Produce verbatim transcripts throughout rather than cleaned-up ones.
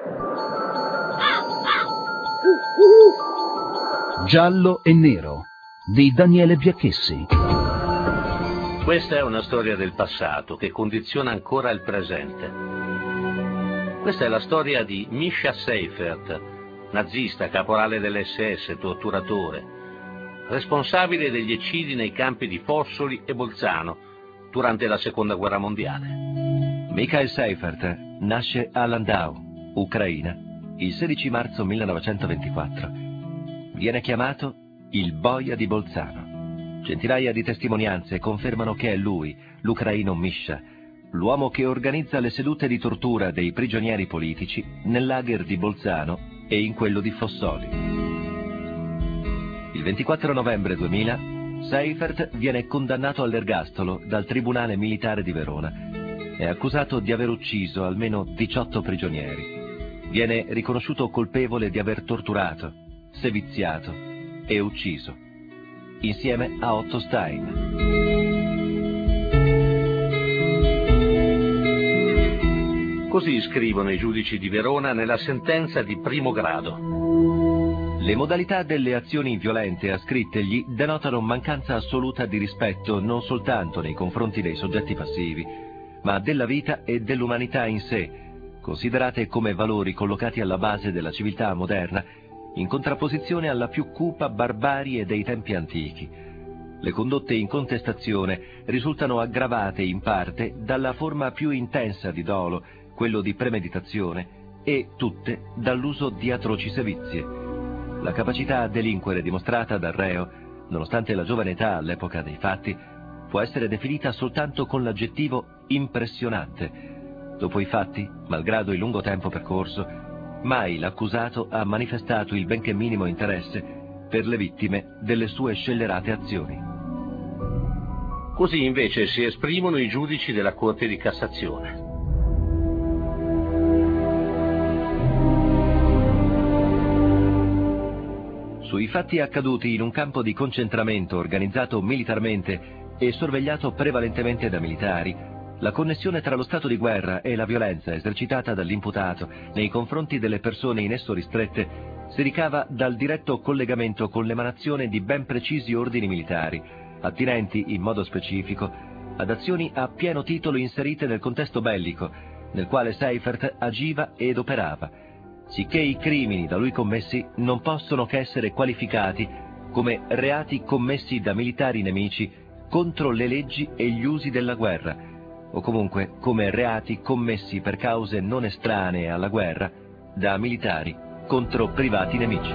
Giallo e nero di Daniele Biacchessi. Questa è una storia del passato che condiziona ancora il presente. Questa è la storia di Mischa Seifert, nazista, caporale dell'esse esse, torturatore, responsabile degli eccidi nei campi di Fossoli e Bolzano durante la Seconda Guerra Mondiale. Michael Seifert nasce a Landau, Ucraina, il sedici marzo millenovecentoventiquattro. Viene chiamato il boia di Bolzano. Centinaia di testimonianze confermano che è lui, l'ucraino Mischa, l'uomo che organizza le sedute di tortura dei prigionieri politici nel lager di Bolzano e in quello di Fossoli. Il ventiquattro novembre duemila, Seifert viene condannato all'ergastolo dal Tribunale Militare di Verona. È accusato di aver ucciso almeno diciotto prigionieri. Viene riconosciuto colpevole di aver torturato, seviziato e ucciso, insieme a Otto Stein. Così scrivono i giudici di Verona nella sentenza di primo grado. Le modalità delle azioni violente ascrittegli denotano mancanza assoluta di rispetto non soltanto nei confronti dei soggetti passivi, ma della vita e dell'umanità in sé, considerate come valori collocati alla base della civiltà moderna, in contrapposizione alla più cupa barbarie dei tempi antichi. Le condotte in contestazione risultano aggravate in parte dalla forma più intensa di dolo, quello di premeditazione, e tutte dall'uso di atroci sevizie. La capacità a delinquere dimostrata dal reo, nonostante la giovane età all'epoca dei fatti, può essere definita soltanto con l'aggettivo impressionante. Dopo i fatti, malgrado il lungo tempo percorso, mai l'accusato ha manifestato il benché minimo interesse per le vittime delle sue scellerate azioni. Così invece si esprimono i giudici della Corte di Cassazione. Sui fatti accaduti in un campo di concentramento organizzato militarmente e sorvegliato prevalentemente da militari, la connessione tra lo stato di guerra e la violenza esercitata dall'imputato nei confronti delle persone in esso ristrette si ricava dal diretto collegamento con l'emanazione di ben precisi ordini militari, attinenti in modo specifico ad azioni a pieno titolo inserite nel contesto bellico, nel quale Seifert agiva ed operava, sicché i crimini da lui commessi non possono che essere qualificati come reati commessi da militari nemici contro le leggi e gli usi della guerra, o comunque come reati commessi per cause non estranee alla guerra da militari contro privati nemici.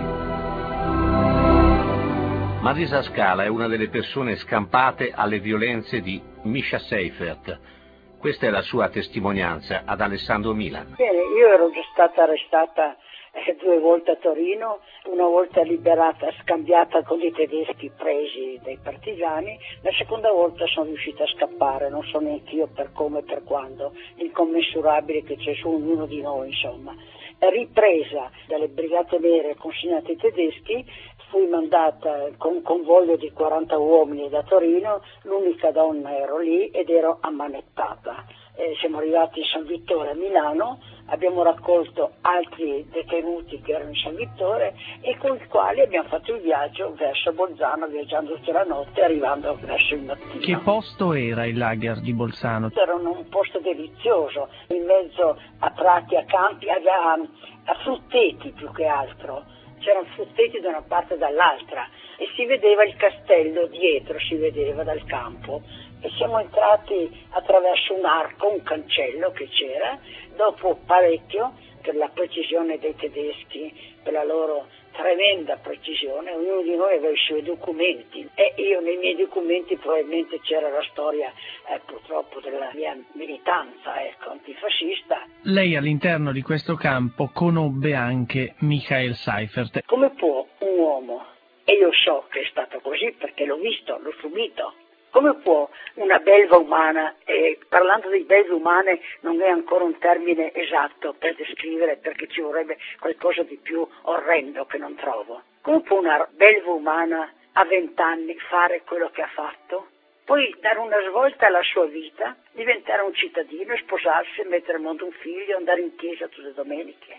Marisa Scala è una delle persone scampate alle violenze di Mischa Seifert. Questa è la sua testimonianza ad Alessandro Milan. Bene, io ero già stata arrestata eh, due volte a Torino, una volta liberata, scambiata con i tedeschi presi dai partigiani, la seconda volta sono riuscita a scappare, non so neanche io per come e per quando, incommensurabile che c'è su ognuno di noi, insomma. Ripresa dalle brigate nere consegnate ai tedeschi, fui mandata con un convoglio di quaranta uomini da Torino, l'unica donna ero lì ed ero ammanettata. Eh, siamo arrivati in San Vittore a Milano, abbiamo raccolto altri detenuti che erano in San Vittore e con i quali abbiamo fatto il viaggio verso Bolzano, viaggiando tutta la notte, arrivando verso il mattino. Che posto era il lager di Bolzano? Era un posto delizioso, in mezzo a prati, a campi, a, a frutteti più che altro. C'erano frutteti da una parte e dall'altra e si vedeva il castello dietro, si vedeva dal campo. E siamo entrati attraverso un arco, un cancello che c'era, dopo parecchio, per la precisione dei tedeschi, per la loro tremenda precisione, ognuno di noi aveva i suoi documenti e io nei miei documenti probabilmente c'era la storia eh, purtroppo della mia militanza ecco, antifascista. Lei all'interno di questo campo conobbe anche Michael Seifert. Come può un uomo, e io so che è stato così perché l'ho visto, l'ho subito, come può una belva umana, e parlando di belve umane non è ancora un termine esatto per descrivere perché ci vorrebbe qualcosa di più orrendo che non trovo, come può una belva umana a vent'anni fare quello che ha fatto? Poi dare una svolta alla sua vita, diventare un cittadino, sposarsi, mettere al mondo un figlio, andare in chiesa tutte le domeniche.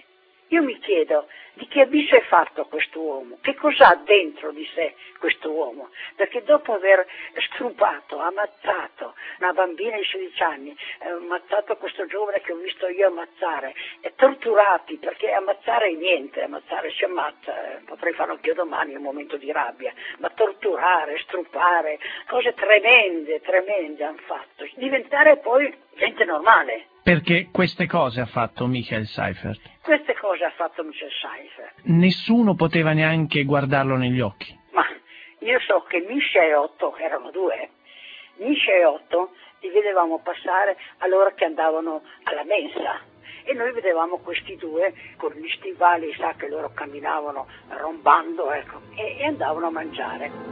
Io mi chiedo di che abisso è fatto quest'uomo, che cos'ha dentro di sé quest'uomo, perché dopo aver strupato, ammazzato una bambina di sedici anni, eh, ammazzato questo giovane che ho visto io ammazzare, e torturati, perché ammazzare è niente, ammazzare si ammazza, eh, potrei farlo anche io domani in un momento di rabbia, ma torturare, strupare, cose tremende, tremende hanno fatto, diventare poi gente normale. Perché queste cose ha fatto Michael Seifert? Queste cose ha fatto Michael Seifert. Nessuno poteva neanche guardarlo negli occhi. Ma io so che Misha e Otto, erano due, Misha e Otto li vedevamo passare all'ora che andavano alla mensa. E noi vedevamo questi due con gli stivali, sa che loro camminavano rombando, ecco, e, e andavano a mangiare.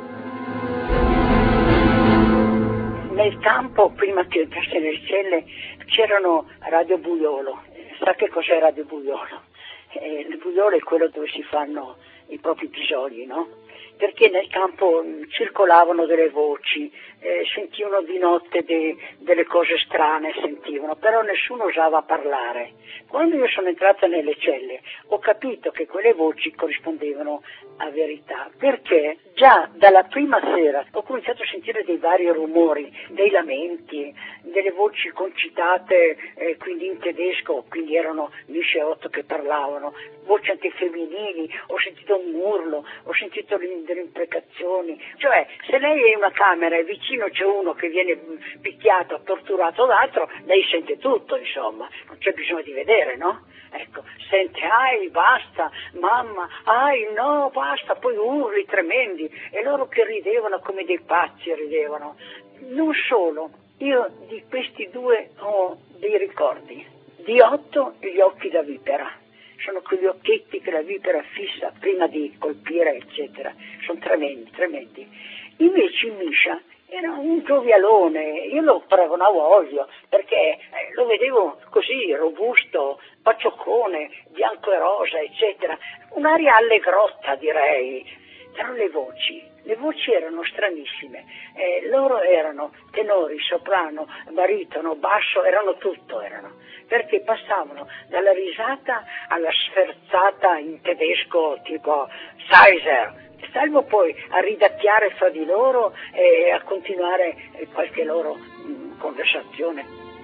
Nel campo, prima che entrasse nelle celle, c'erano Radio Buiolo. Sa che cos'è Radio Buiolo? Eh, il buiolo è quello dove si fanno i propri bisogni, no? Perché nel campo mh, circolavano delle voci, eh, sentivano di notte de, delle cose strane, sentivano, però nessuno osava parlare. Quando io sono entrata nelle celle ho capito che quelle voci corrispondevano a verità, perché già dalla prima sera ho cominciato a sentire dei vari rumori, dei lamenti, delle voci concitate, eh, quindi in tedesco, quindi erano Misha e Otto che parlavano, voci anche femminili, ho sentito un urlo, ho sentito delle imprecazioni, cioè se lei è in una camera e vicino c'è uno che viene picchiato, torturato d'altro, lei sente tutto, insomma, non c'è bisogno di vedere, no? Ecco, sente, ai, basta, mamma, ai, no, basta, poi urli tremendi, e loro che ridevano come dei pazzi ridevano. Non solo, io di questi due ho dei ricordi, di Otto gli occhi da vipera, sono quegli occhietti che la vipera fissa prima di colpire, eccetera, sono tremendi, tremendi. Invece Misha era un giovialone, io lo paragonavo a Ollio, perché eh, lo vedevo così, robusto, pacioccone, bianco e rosa, eccetera, un'aria allegrotta direi, però le voci, le voci erano stranissime, eh, loro erano tenori, soprano, baritono, basso, erano tutto, erano, perché passavano dalla risata alla sferzata in tedesco tipo Seiser, salvo poi a ridacchiare fra di loro e a continuare qualche loro mh, conversazione.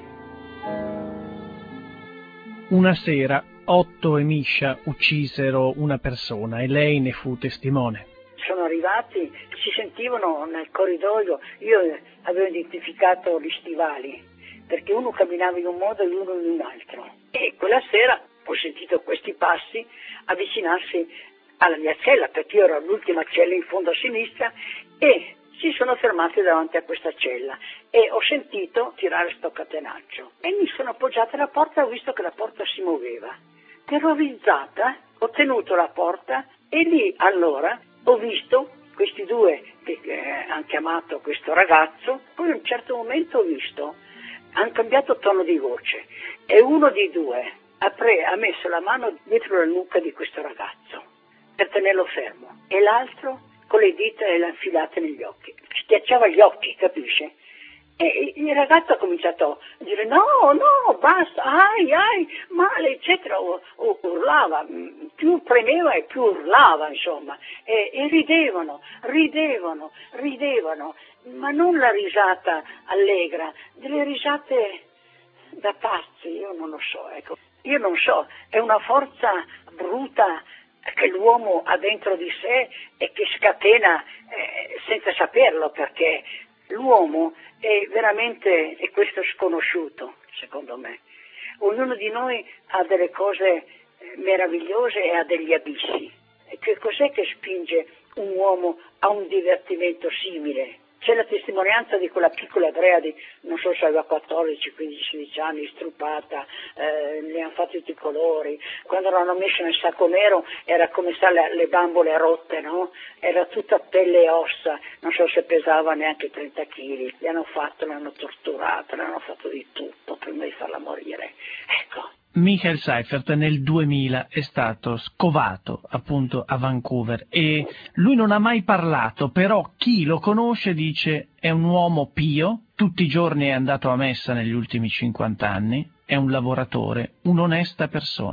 Una sera Otto e Misha uccisero una persona e lei ne fu testimone. Sono arrivati, si sentivano nel corridoio, io avevo identificato gli stivali, perché uno camminava in un modo e uno in un altro. E quella sera ho sentito questi passi avvicinarsi alla mia cella, perché io ero all'ultima cella in fondo a sinistra, e si sono fermati davanti a questa cella e ho sentito tirare sto catenaccio e mi sono appoggiata alla porta e ho visto che la porta si muoveva. Terrorizzata ho tenuto la porta e lì allora ho visto questi due che eh, hanno chiamato questo ragazzo, poi a un certo momento ho visto, hanno cambiato tono di voce e uno di due ha, pre- ha messo la mano dietro la nuca di questo ragazzo per tenerlo fermo e l'altro con le dita le ha infilate negli occhi, schiacciava gli occhi, capisce? E il ragazzo ha cominciato a dire no, no, basta, ai, ai, male, eccetera, o, o urlava, più premeva e più urlava, insomma, e, e ridevano, ridevano, ridevano, ma non la risata allegra, delle risate da pazzi, io non lo so, ecco, io non so, è una forza bruta che l'uomo ha dentro di sé e che scatena eh, senza saperlo, perché l'uomo è veramente, e questo è sconosciuto, secondo me. Ognuno di noi ha delle cose meravigliose e ha degli abissi. E che cos'è che spinge un uomo a un divertimento simile? C'è la testimonianza di quella piccola Andrea di, non so se aveva quattordici, quindici, sedici anni, strupata, eh, le hanno fatto tutti i colori. Quando l'hanno messa nel sacco nero era come sa le, le bambole rotte, no? Era tutta pelle e ossa, non so se pesava neanche trenta chili. Le hanno fatto, l'hanno torturata, le hanno fatto di tutto prima di farla morire. Ecco. Michael Seifert nel duemila è stato scovato appunto a Vancouver e lui non ha mai parlato, però chi lo conosce dice è un uomo pio, tutti i giorni è andato a messa negli ultimi cinquanta anni, è un lavoratore, un'onesta persona.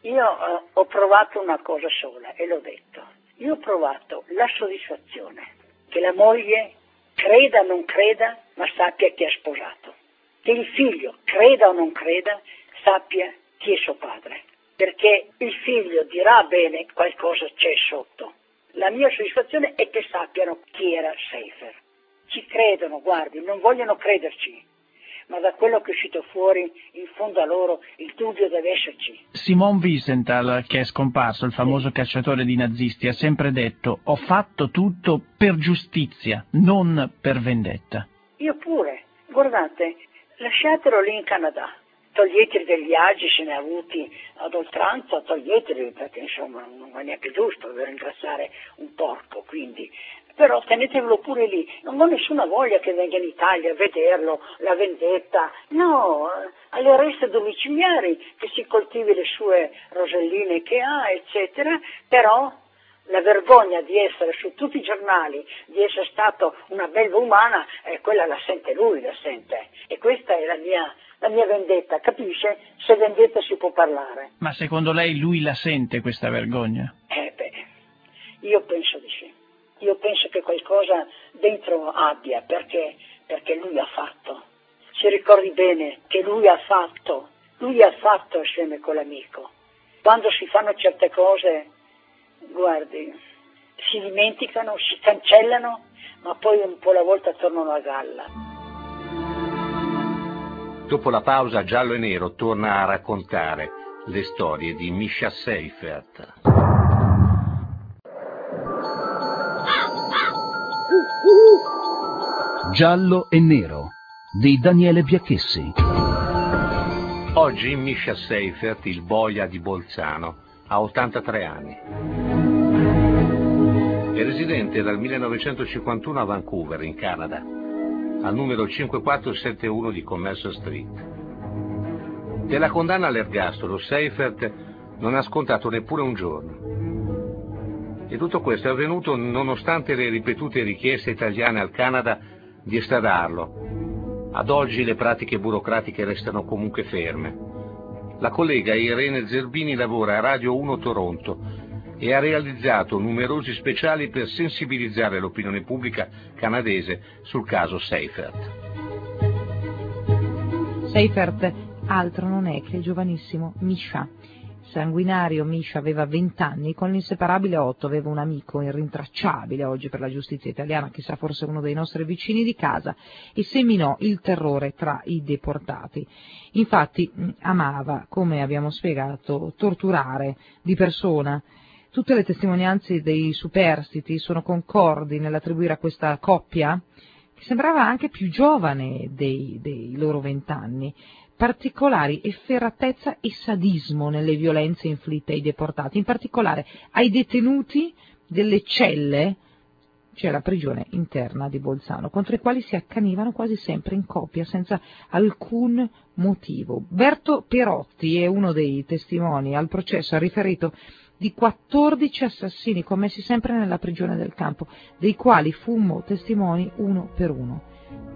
Io eh, ho provato una cosa sola e l'ho detto. Io ho provato la soddisfazione che la moglie creda o non creda, ma sappia chi ha sposato. Che il figlio creda o non creda, sappia chi è suo padre. Perché il figlio dirà bene qualcosa c'è sotto. La mia soddisfazione è che sappiano chi era Seifer. Ci credono, guardi, non vogliono crederci, ma da quello che è uscito fuori, in fondo a loro, il dubbio deve esserci. Simon Wiesenthal, che è scomparso, il famoso cacciatore di nazisti, ha sempre detto: ho fatto tutto per giustizia, non per vendetta. Io pure. Guardate, lasciatelo lì in Canada. Toglieteli dei viaggi, se ne ha avuti ad oltranza, toglieteli, perché insomma non è neanche giusto dover ingrassare un porco, quindi. Però tenetelo pure lì, non ho nessuna voglia che venga in Italia a vederlo, la vendetta, no, alle reste domiciliari, che si coltivi le sue roselline che ha, eccetera, però la vergogna di essere su tutti i giornali, di essere stato una belva umana, eh, quella la sente lui, la sente, e questa è la mia, la mia vendetta, capisce? Se vendetta si può parlare. Ma secondo lei lui la sente questa vergogna? Eh beh, io penso di sì. Io penso che qualcosa dentro abbia, perché, perché lui ha fatto. Si ricordi bene che lui ha fatto, lui ha fatto assieme con l'amico. Quando si fanno certe cose, guardi, si dimenticano, si cancellano, ma poi un po' alla volta tornano a galla. Dopo la pausa, Giallo e Nero torna a raccontare le storie di Mischa Seifert. Giallo e Nero di Daniele Biacchessi. Oggi Mischa Seifert, il boia di Bolzano, ha ottantatré anni. È residente dal millenovecentocinquantuno a Vancouver, in Canada, al numero cinquantaquattro settantuno di Commerce Street. Della condanna all'ergastolo, Seifert non ha scontato neppure un giorno. E tutto questo è avvenuto nonostante le ripetute richieste italiane al Canada di estradarlo. Ad oggi le pratiche burocratiche restano comunque ferme. La collega Irene Zerbini lavora a Radio uno Toronto e ha realizzato numerosi speciali per sensibilizzare l'opinione pubblica canadese sul caso Seifert. Seifert altro non è che il giovanissimo Mischa. Sanguinario Mischa aveva vent'anni, con l'inseparabile Otto aveva un amico irrintracciabile oggi per la giustizia italiana, chissà, forse uno dei nostri vicini di casa, e seminò il terrore tra i deportati. Infatti amava, come abbiamo spiegato, torturare di persona. Tutte le testimonianze dei superstiti sono concordi nell'attribuire a questa coppia, che sembrava anche più giovane dei, dei loro vent'anni, particolari efferatezza e sadismo nelle violenze inflitte ai deportati, in particolare ai detenuti delle celle, cioè la prigione interna di Bolzano, contro i quali si accanivano quasi sempre in coppia, senza alcun motivo. Berto Perotti è uno dei testimoni al processo, ha riferito di quattordici assassini commessi sempre nella prigione del campo, dei quali fummo testimoni uno per uno.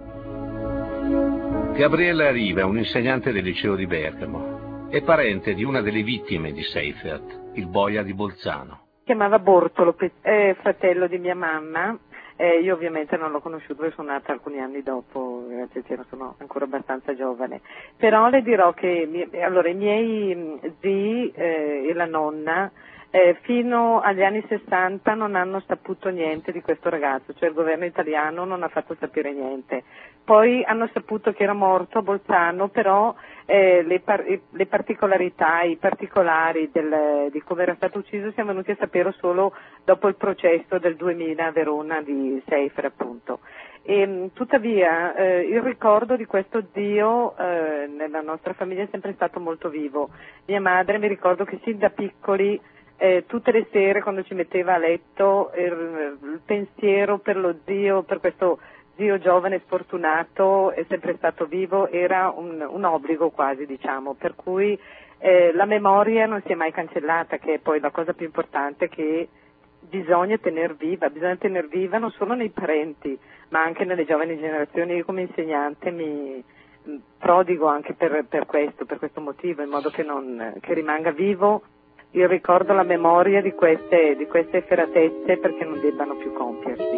Gabriella Riva è un insegnante del liceo di Bergamo. È parente di una delle vittime di Seifert, il boia di Bolzano. Si chiamava Bortolo, è fratello di mia mamma. Eh, io ovviamente non l'ho conosciuto perché sono nata alcuni anni dopo, sono ancora abbastanza giovane. Però le dirò che allora, i miei zii eh, e la nonna Eh, fino agli anni sessanta non hanno saputo niente di questo ragazzo, cioè il governo italiano non ha fatto sapere niente. Poi hanno saputo che era morto a Bolzano, però eh, le, par- le particolarità, i particolari del, di come era stato ucciso siamo venuti a sapere solo dopo il processo del duemila a Verona di Seifert, appunto. E, tuttavia eh, il ricordo di questo zio eh, nella nostra famiglia è sempre stato molto vivo. Mia madre, mi ricordo che sin da piccoli Eh, tutte le sere quando ci metteva a letto il, il pensiero per lo zio, per questo zio giovane sfortunato è sempre stato vivo, era un, un obbligo quasi, diciamo, per cui eh, la memoria non si è mai cancellata, che è poi la cosa più importante che bisogna tener viva, bisogna tener viva non solo nei parenti ma anche nelle giovani generazioni. Io come insegnante mi prodigo anche per, per questo, per questo motivo, in modo che, non, che rimanga vivo il ricordo, la memoria di queste, di queste efferatezze perché non debbano più compiersi.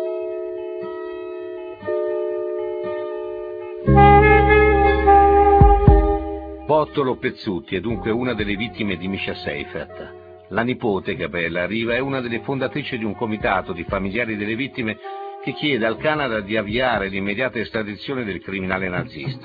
Bottolo Pezzutti è dunque una delle vittime di Mischa Seifert. La nipote, Gabriella Riva, è una delle fondatrici di un comitato di familiari delle vittime che chiede al Canada di avviare l'immediata estradizione del criminale nazista.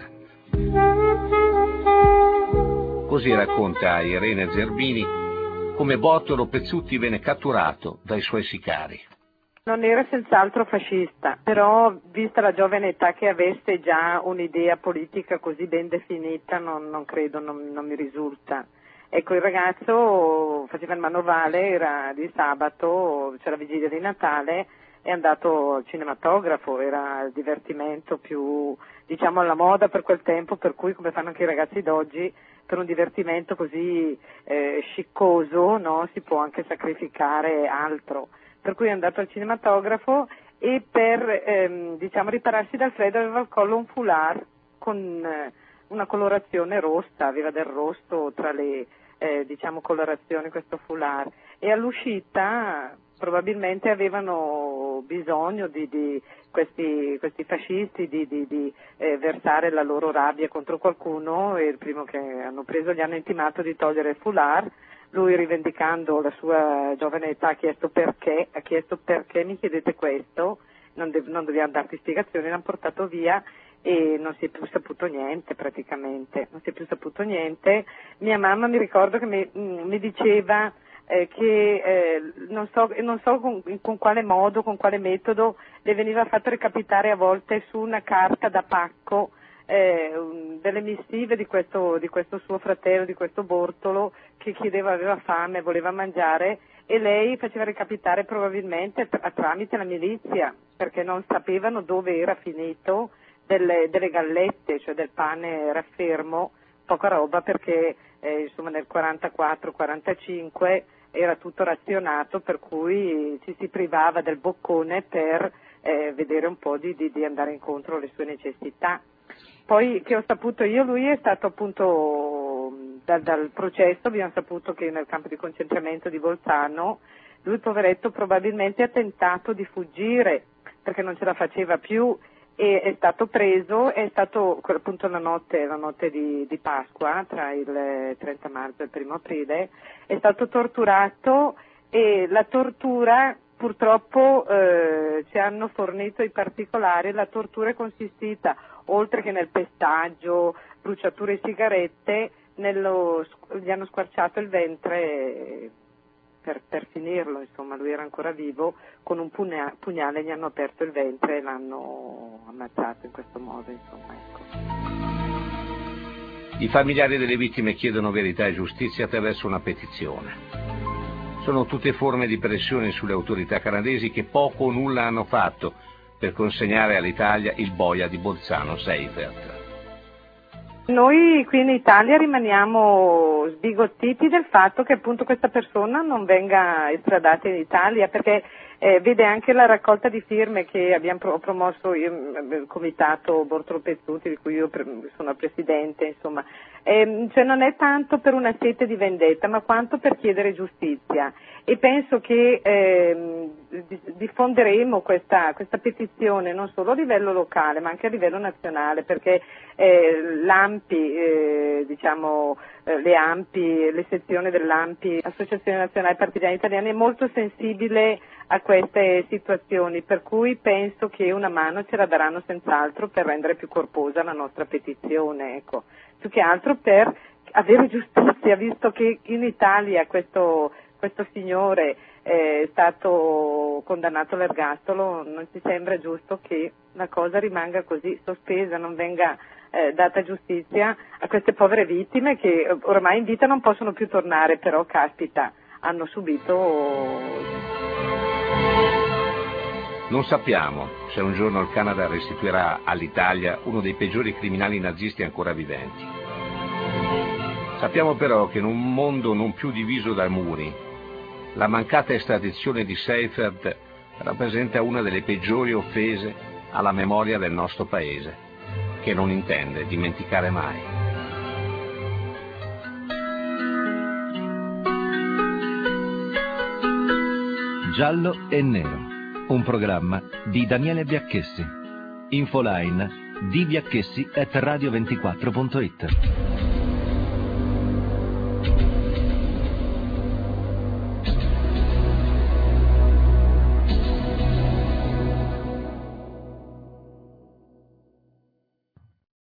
Così racconta a Irene Zerbini come Bottolo Pezzutti venne catturato dai suoi sicari. Non era senz'altro fascista, però vista la giovane età che avesse già un'idea politica così ben definita, non, non credo, non, non mi risulta. Ecco, il ragazzo faceva il manovale, era di sabato, c'era la vigilia di Natale, è andato al cinematografo, era il divertimento più, diciamo, alla moda per quel tempo, per cui, come fanno anche i ragazzi d'oggi, per un divertimento così eh, sciccoso, no, si può anche sacrificare altro. Per cui è andato al cinematografo e per ehm, diciamo ripararsi dal freddo aveva al collo un foulard con eh, una colorazione rossa, aveva del rosso tra le eh, diciamo colorazioni questo foulard, e all'uscita probabilmente avevano bisogno di, di questi, questi fascisti di, di, di eh, versare la loro rabbia contro qualcuno, e il primo che hanno preso gli hanno intimato di togliere il foulard. Lui, rivendicando la sua giovane età, ha chiesto perché, ha chiesto perché mi chiedete questo, non, de- non dobbiamo darti spiegazioni, l'hanno portato via e non si è più saputo niente praticamente, non si è più saputo niente. Mia mamma, mi ricordo che mi, mi diceva eh, che eh, non so, non so con, con quale modo, con quale metodo le veniva fatto recapitare a volte su una carta da pacco Eh, delle missive di questo, di questo suo fratello, di questo Bortolo, che chiedeva, aveva fame, voleva mangiare, e lei faceva recapitare probabilmente tra, tramite la milizia, perché non sapevano dove era finito delle, delle gallette, cioè del pane raffermo, poca roba, perché eh, insomma nel quarantaquattro quarantacinque era tutto razionato, per cui ci si privava del boccone per eh, vedere un po' di, di, di andare incontro alle sue necessità. Poi, che ho saputo io, lui è stato appunto dal, dal processo, abbiamo saputo che nel campo di concentramento di Bolzano lui, poveretto, probabilmente ha tentato di fuggire perché non ce la faceva più, e è stato preso, è stato appunto la notte, la notte di, di Pasqua, tra il trenta marzo e il primo aprile, è stato torturato, e la tortura, purtroppo eh, ci hanno fornito i particolari, la tortura è consistita, oltre che nel pestaggio, bruciature e sigarette, nello, gli hanno squarciato il ventre per, per finirlo, insomma, lui era ancora vivo, con un pugna, pugnale gli hanno aperto il ventre e l'hanno ammazzato in questo modo, insomma, ecco. I familiari delle vittime chiedono verità e giustizia attraverso una petizione. Sono tutte forme di pressione sulle autorità canadesi che poco o nulla hanno fatto per consegnare all'Italia il boia di Bolzano Seifert. Noi qui in Italia rimaniamo sbigottiti del fatto che appunto questa persona non venga estradata in Italia, perché eh, vede anche la raccolta di firme che abbiamo pro- promosso io, il comitato Bottolo Pezzutti, di cui io pre- sono presidente, insomma, eh, cioè non è tanto per una sete di vendetta, ma quanto per chiedere giustizia, e penso che eh, diffonderemo questa, questa petizione non solo a livello locale ma anche a livello nazionale, perché eh, l'ANPI, eh, diciamo eh, le ANPI, le sezioni dell'ANPI, Associazione Nazionale Partigiani Italiani, è molto sensibile a queste situazioni, per cui penso che una mano ce la daranno senz'altro per rendere più corposa la nostra petizione, ecco, più che altro per avere giustizia, visto che in Italia questo, questo signore è stato condannato all'ergastolo, non ci sembra giusto che la cosa rimanga così sospesa, non venga eh, data giustizia a queste povere vittime che ormai in vita non possono più tornare, però caspita, hanno subito... Non sappiamo se un giorno il Canada restituirà all'Italia uno dei peggiori criminali nazisti ancora viventi. Sappiamo però che in un mondo non più diviso da muri, la mancata estradizione di Seifert rappresenta una delle peggiori offese alla memoria del nostro paese, che non intende dimenticare mai. Giallo e Nero, un programma di Daniele Biacchessi. Infoline di biacchessi at radio ventiquattro punto it.